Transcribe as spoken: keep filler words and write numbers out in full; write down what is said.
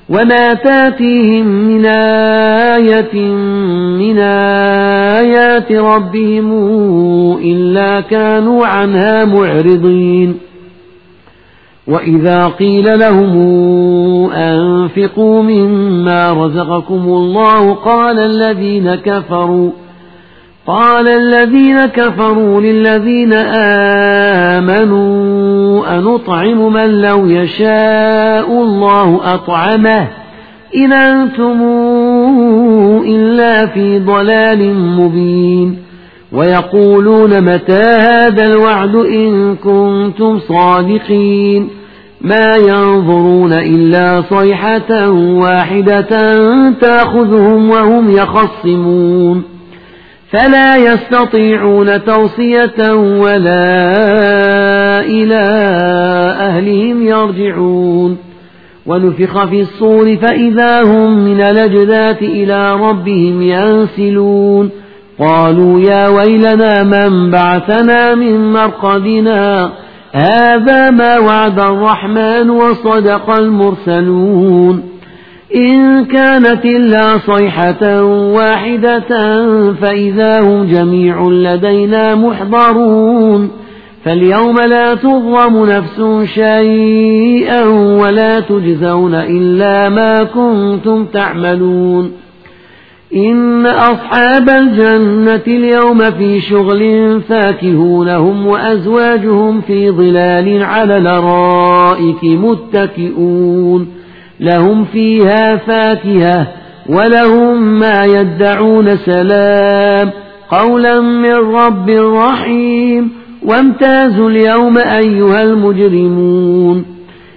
وما تاتيهم من آية من آيات ربهم إلا كانوا عنها معرضين. وإذا قيل لهم أنفقوا مما رزقكم الله قال الذين كفروا قال الذين كفروا للذين آمنوا أنطعم من لو يشاء الله أطعمه إن أنتم إلا في ضلال مبين. ويقولون متى هذا الوعد إن كنتم صادقين ما ينظرون إلا صيحة واحدة تأخذهم وهم يخصمون فلا يستطيعون توصية ولا إلى أهلهم يرجعون. ونفخ في الصور فإذا هم من الأجداث إلى ربهم ينسلون قالوا يا ويلنا من بعثنا من مرقدنا هذا ما وعد الرحمن وصدق المرسلون إن كانت إلا صيحة واحدة فإذا هم جميع لدينا محضرون. فاليوم لا تظلم نفس شيئا ولا تجزون إلا ما كنتم تعملون. إن أصحاب الجنة اليوم في شغل فاكهون هم وأزواجهم في ظلال على الأرائك متكئون لهم فيها فاكهة ولهم ما يدعون سلام قولا من رب رحيم. وامتازوا اليوم أيها المجرمون